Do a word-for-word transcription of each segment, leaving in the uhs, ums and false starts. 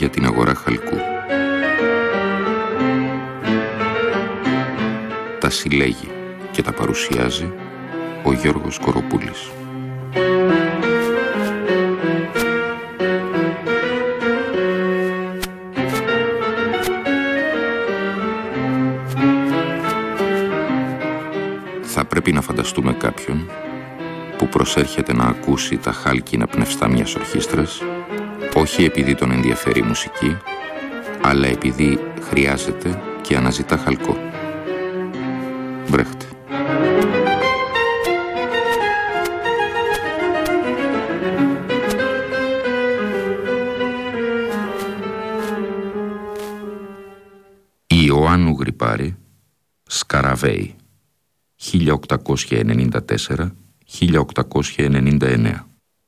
για την αγορά χαλκού. Τα συλλέγει και τα παρουσιάζει ο Γιώργος Κοροπούλης. Θα πρέπει να φανταστούμε κάποιον που προσέρχεται να ακούσει τα χάλκινα πνευστά μιας ορχήστρας, όχι επειδή τον ενδιαφέρει η μουσική, αλλά επειδή χρειάζεται και αναζητά χαλκό. Βρέχτε. Η Ιωάννου Γρυπάρη, Σκαραβέη, χίλια οκτακόσια ενενήντα τέσσερα με χίλια οκτακόσια ενενήντα εννέα.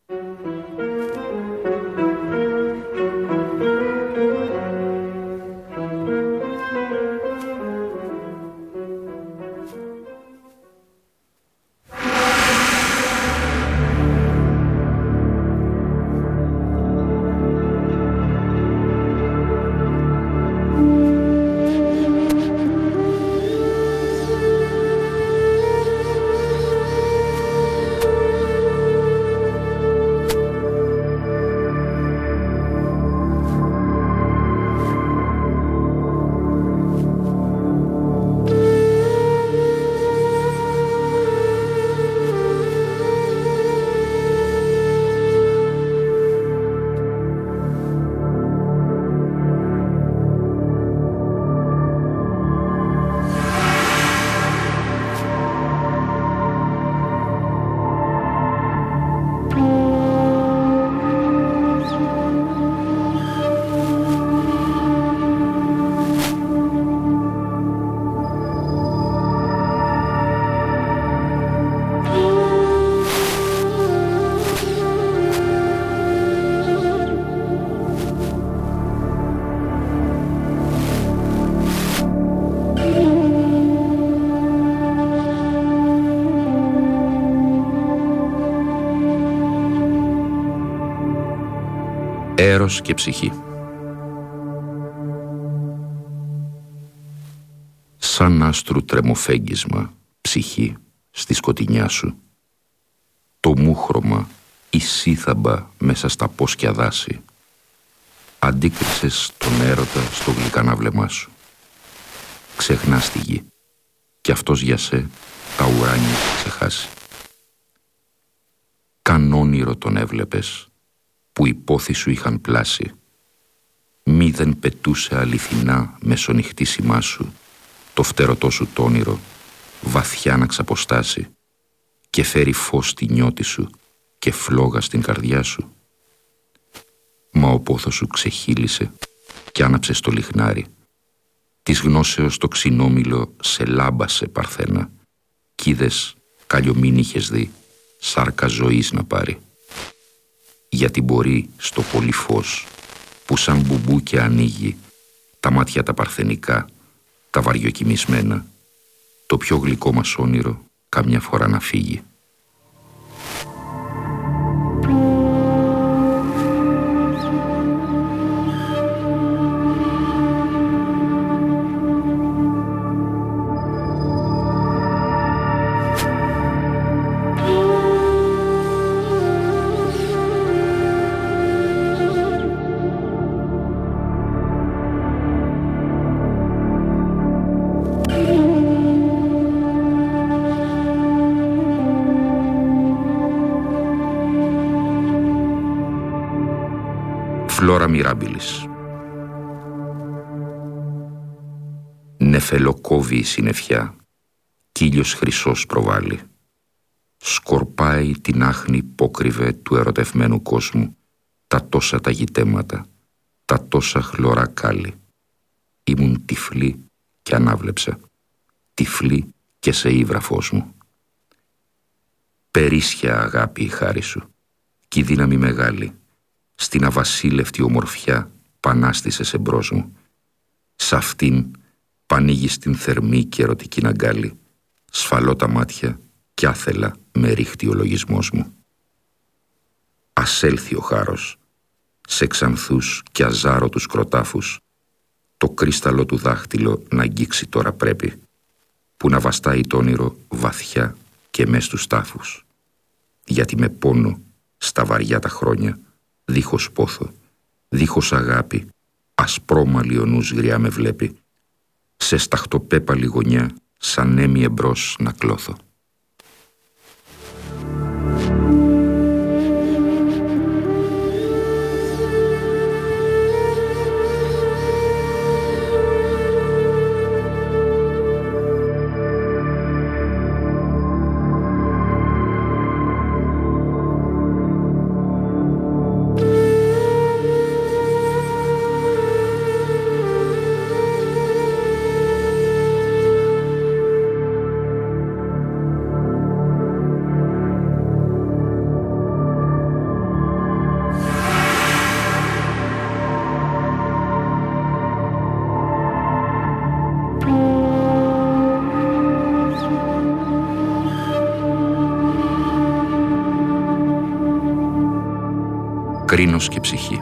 Έρος και ψυχή. Σαν άστρου τρεμοφέγγισμα, ψυχή, στη σκοτεινιά σου, το μούχρωμα, η σύθαμπα μέσα στα πόσκια δάση, αντίκρισες τον έρωτα στο γλυκανάβλεμά σου. Ξεχνάς τη γη, κι αυτός για σε τα ουράνια θα ξεχάσει. Καν όνειρο τον έβλεπες, που οι πόθοι σου είχαν πλάσει. Μη δεν πετούσε αληθινά μεσονυχτήσιμά σου το φτερωτό σου τ' όνειρο, βαθιά να ξαποστάσει και φέρει φως στη νιώτη σου και φλόγα στην καρδιά σου. Μα ο πόθος σου ξεχύλισε κι άναψε στο λιχνάρι. Της γνώσεως το ξινόμηλο σε λάμπασε παρθένα κι είδες καλλιομήν είχες δει σάρκα ζωής να πάρει. Γιατί μπορεί στο πολύ φως που σαν μπουμπούκια ανοίγει τα μάτια τα παρθενικά, τα βαριοκοιμισμένα, το πιο γλυκό μας όνειρο καμιά φορά να φύγει. Φλόρα Μιράμπιλης. Νεφελοκόβει η συννεφιά, κύλιος χρυσός προβάλλει. Σκορπάει την άχνη υπόκριβε του ερωτευμένου κόσμου τα τόσα τα γητέματα, τα τόσα χλωρά κάλλη. Ήμουν τυφλή και ανάβλεψα, τυφλή και σε ύβρα φως μου. Περίσσια αγάπη η χάρη σου, κι η δύναμη μεγάλη, στην αβασίλευτη ομορφιά πανάστησες εμπρός μου. Σ' αυτήν πανήγεις την θερμή και ερωτική αγκάλη. Σφαλώ τα μάτια κι άθελα με ρίχτει ο λογισμός μου. Ας έλθει ο χάρος σε ξανθούς κι αζάρωτους κροτάφους, το κρίσταλο του δάχτυλο να αγγίξει τώρα πρέπει, που να βαστάει το όνειρο βαθιά και μες στους τάφους. Γιατί με πόνο στα βαριά τα χρόνια, δίχως πόθο, δίχως αγάπη, ασπρόμαλη ο νους γριά με βλέπει, σε σταχτοπέπαλη γωνιά σαν έμει εμπρός να κλώθω. Κρίνος και ψυχή.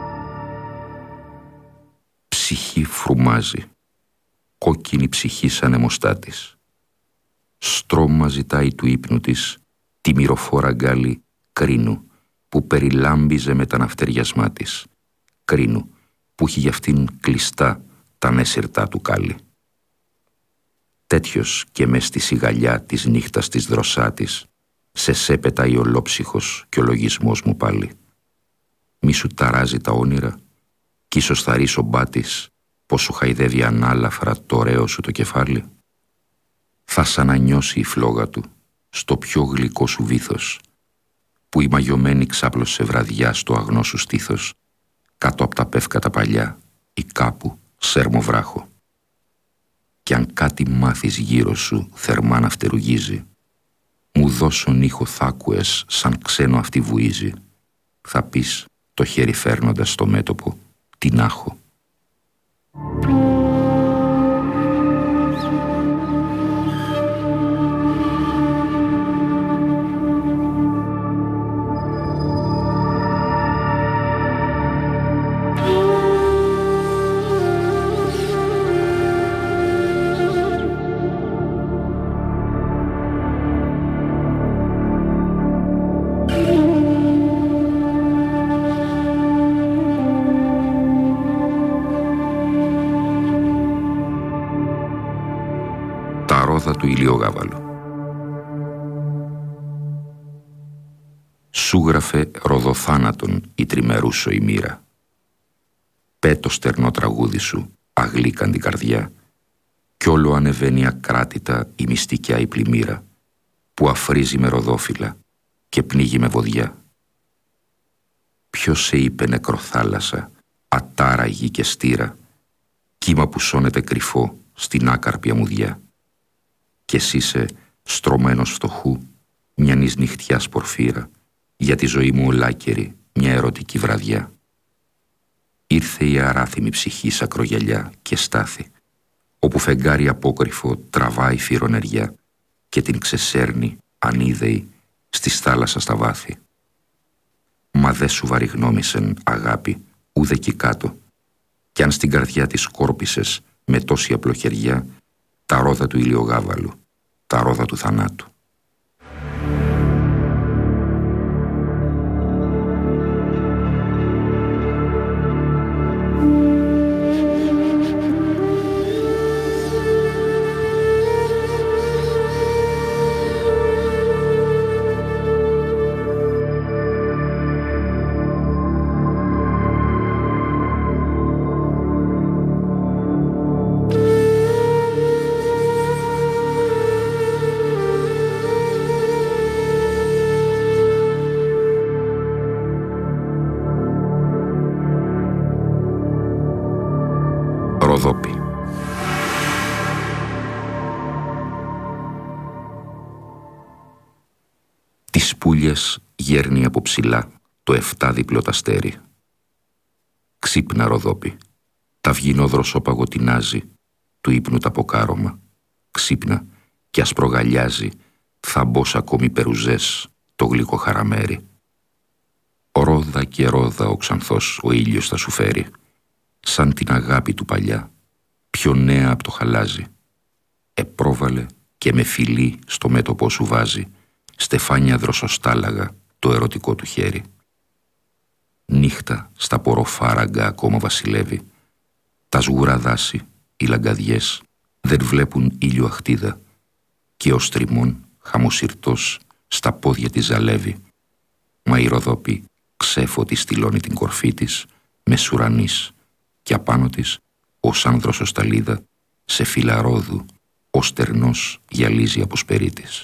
Ψυχή φρουμάζει, κόκκινη ψυχή σαν αιμοστάτης. Στρώμα ζητάει του ύπνου της τη μυροφόρα γκάλη κρίνου που περιλάμπιζε με τα ναυτεριασμά της. Κρίνου που έχει για αυτήν κλειστά τα νέσυρτά του κάλλη. Τέτοιος και μες στη σιγαλιά της νύχτας της δροσάτης σε σε πετάει ολόψυχος κι ο λογισμός μου πάλι. Μη σου ταράζει τα όνειρα κι ίσως θα ρίσει ο μπάτης πως σου χαϊδεύει ανάλαφρα το ωραίο σου το κεφάλι. Θα σ' ανανιώσει η φλόγα του στο πιο γλυκό σου βήθος που η μαγιωμένη ξάπλωσε βραδιά στο αγνό σου στήθος κάτω απ' τα πεύκα παλιά ή κάπου σέρμο βράχο. Κι αν κάτι μάθεις γύρω σου θερμά να φτερουγίζει, μου δώσον ήχο θ' άκουες σαν ξένο αυτή βουίζει, θα πεις το χέρι φέρνοντας στο μέτωπο την άχω. Του ηλιογάβαλου. Σου γράφε ροδοθάνατον η τριμερούσο η μοίρα. Πέ το στερνό τραγούδι σου, αγλίκαντη καρδιά, κι όλο ανεβαίνει ακράτητα η μυστικιά η πλημμύρα, που αφρίζει με ροδόφυλλα και πνίγει με βοδιά. Ποιος σε είπε νεκροθάλασσα, ατάραγη και στήρα, κύμα που σώνεται κρυφό στην άκαρπη αμμουδιά. Κι εσύ είσαι στρωμένος φτωχού, μιανής νυχτιάς πορφύρα, για τη ζωή μου ολάκερη μια ερωτική βραδιά. Ήρθε η αράθιμη ψυχή σ' ακρογιαλιά και στάθη, όπου φεγγάρι απόκρυφο τραβάει φυρονεριά και την ξεσέρνει ανίδεη στις θάλασσα στα βάθη. Μα δε σου βαρυγνώμησεν αγάπη ούδε κι κάτω, κι αν στην καρδιά της σκόρπισες με τόση απλοχεριά τα ρόδα του ηλιογάβαλου, τα ρόδα του θανάτου. Ροδόπη. Τις πουλιας γέρνει από ψηλά το εφτάδιπλο τ' αστέρι. Ξύπνα Ροδόπη, τα αυγινό δροσόπαγο τεινάζει, του ύπνου τα ποκάρωμα. Ξύπνα κι ας προγαλιάζει, θα μπως ακόμη περουζές το γλυκό χαραμέρι. Ρόδα και ρόδα ο ξανθός ο ήλιος θα σου φέρει, σαν την αγάπη του παλιά, πιο νέα από το χαλάζι. Επρόβαλε και με φιλί στο μέτωπό σου βάζει, στεφάνια δροσοστάλαγα το ερωτικό του χέρι. Νύχτα στα ποροφάραγγα ακόμα βασιλεύει, τα σγουρά δάση, οι λαγκαδιές δεν βλέπουν ήλιο αχτίδα και ο στριμών χαμοσυρτός στα πόδια της ζαλεύει, μα η Ροδόπη ξέφωτη στυλώνει την κορφή της με σουρανής και απάνω της ως άνδροσοσταλίδα σε φύλλα ρόδου ο στερνός γυαλίζει από σπερί της.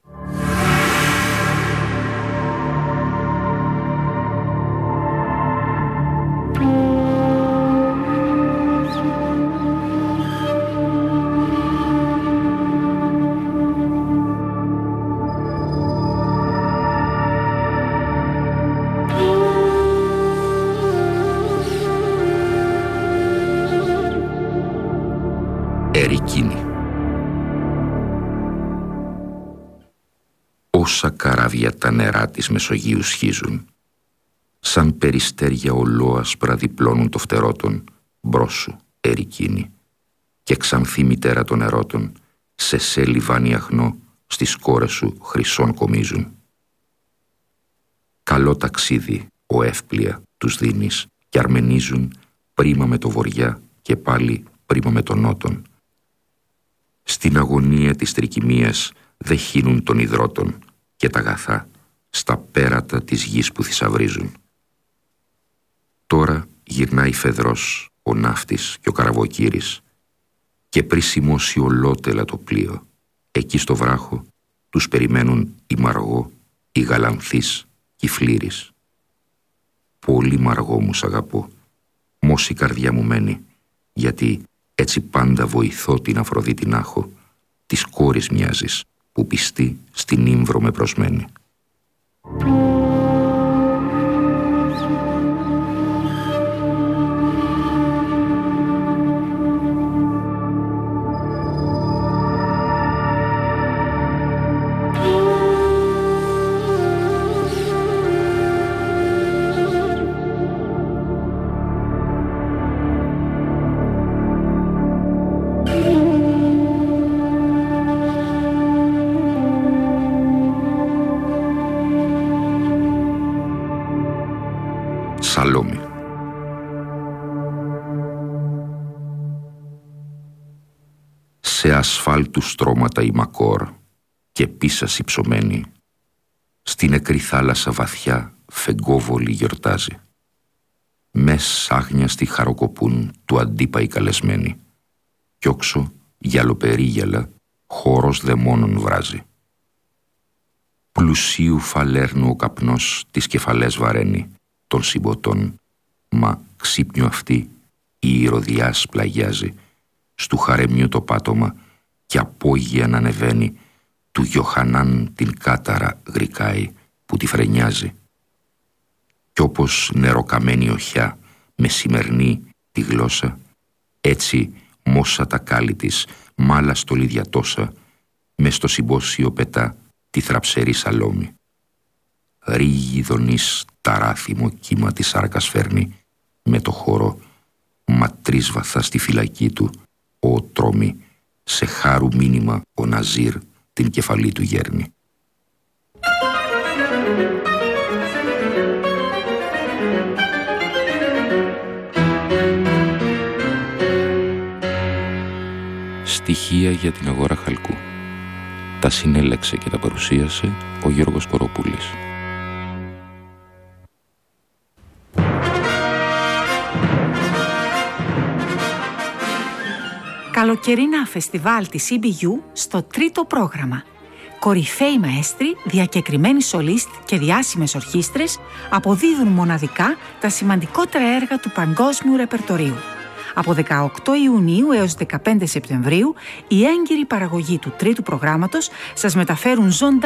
Ερικίνη. Όσα καράβια τα νερά της Μεσογείου σχίζουν, σαν περιστέρια ολόασπρα διπλώνουν το φτερότον, μπρος σου, Ερικίνη, και ξανθή μητέρα των ερώτων, σε σε λιβάνι αχνό, στις κόρες σου χρυσών κομίζουν. Καλό ταξίδι, ο εύπλια, τους δίνεις και αρμενίζουν πρίμα με το βοριά και πάλι πρίμα με τον νότον. Στην αγωνία της τρικυμίας δε χύνουν των υδρότων και τα αγαθά στα πέρατα της γης που θησαυρίζουν. Τώρα γυρνάει φεδρός ο ναύτης και ο καραβοκύρης και πριν σημώσει ολότελα το πλοίο, εκεί στο βράχο τους περιμένουν η Μαργό, η Γαλανθής και η Φλήρης. Πολύ Μαργό μου σ' αγαπώ, μως η καρδιά μου μένει, γιατί έτσι πάντα βοηθώ την Αφροδίτη να έχω, της κόρης μοιάζεις, που πιστή στην Ήμβρο με προσμένει. Σαλόμη. Σε ασφάλτου στρώματα η Μακόρ και πίσας υψωμένη, στη νεκρή θάλασσα βαθιά φεγγόβολη γιορτάζει. Μες άγνιαστη χαροκοπούν του αντίπα οι καλεσμένοι, κι όξω γυαλοπερίγυαλα χώρος δαιμόνων βράζει. Πλουσίου φαλέρνου ο καπνός τις κεφαλές βαραίνει των συμποτών, μα ξύπνιο αυτή η ηρωδιάς πλαγιάζει, στου χαρέμιου το πάτωμα και απόγεια να ανεβαίνει, του Γιοχανάν την κάταρα γρικάει που τη φρενιάζει. Κι όπως νεροκαμένη οχιά με σημερινή τη γλώσσα, έτσι μόσα τα κάλλη της μάλα στολίδια τόσα, μες στο συμπόσιο πετά τη θραψερή Σαλόμη. Ρίγη δονής ταράθυμο κύμα της σάρκας φέρνει, με το χώρο ματρίσβαθα στη φυλακή του ο τρόμη, σε χάρου μήνυμα ο Ναζίρ την κεφαλή του γέρνει. Στοιχεία για την αγορά χαλκού. Τα συνέλεξε και τα παρουσίασε ο Γιώργος Κοροπούλης. Καλοκαιρινά φεστιβάλ της ι μπι γιου στο τρίτο πρόγραμμα. Κορυφαίοι μαέστροι, διακεκριμένοι σολίστ και διάσημες ορχήστρες αποδίδουν μοναδικά τα σημαντικότερα έργα του παγκόσμιου ρεπερτορίου. Από δεκαοκτώ Ιουνίου έως δεκαπέντε Σεπτεμβρίου, η έγκυρη παραγωγή του τρίτου προγράμματος σας μεταφέρουν ζωντανά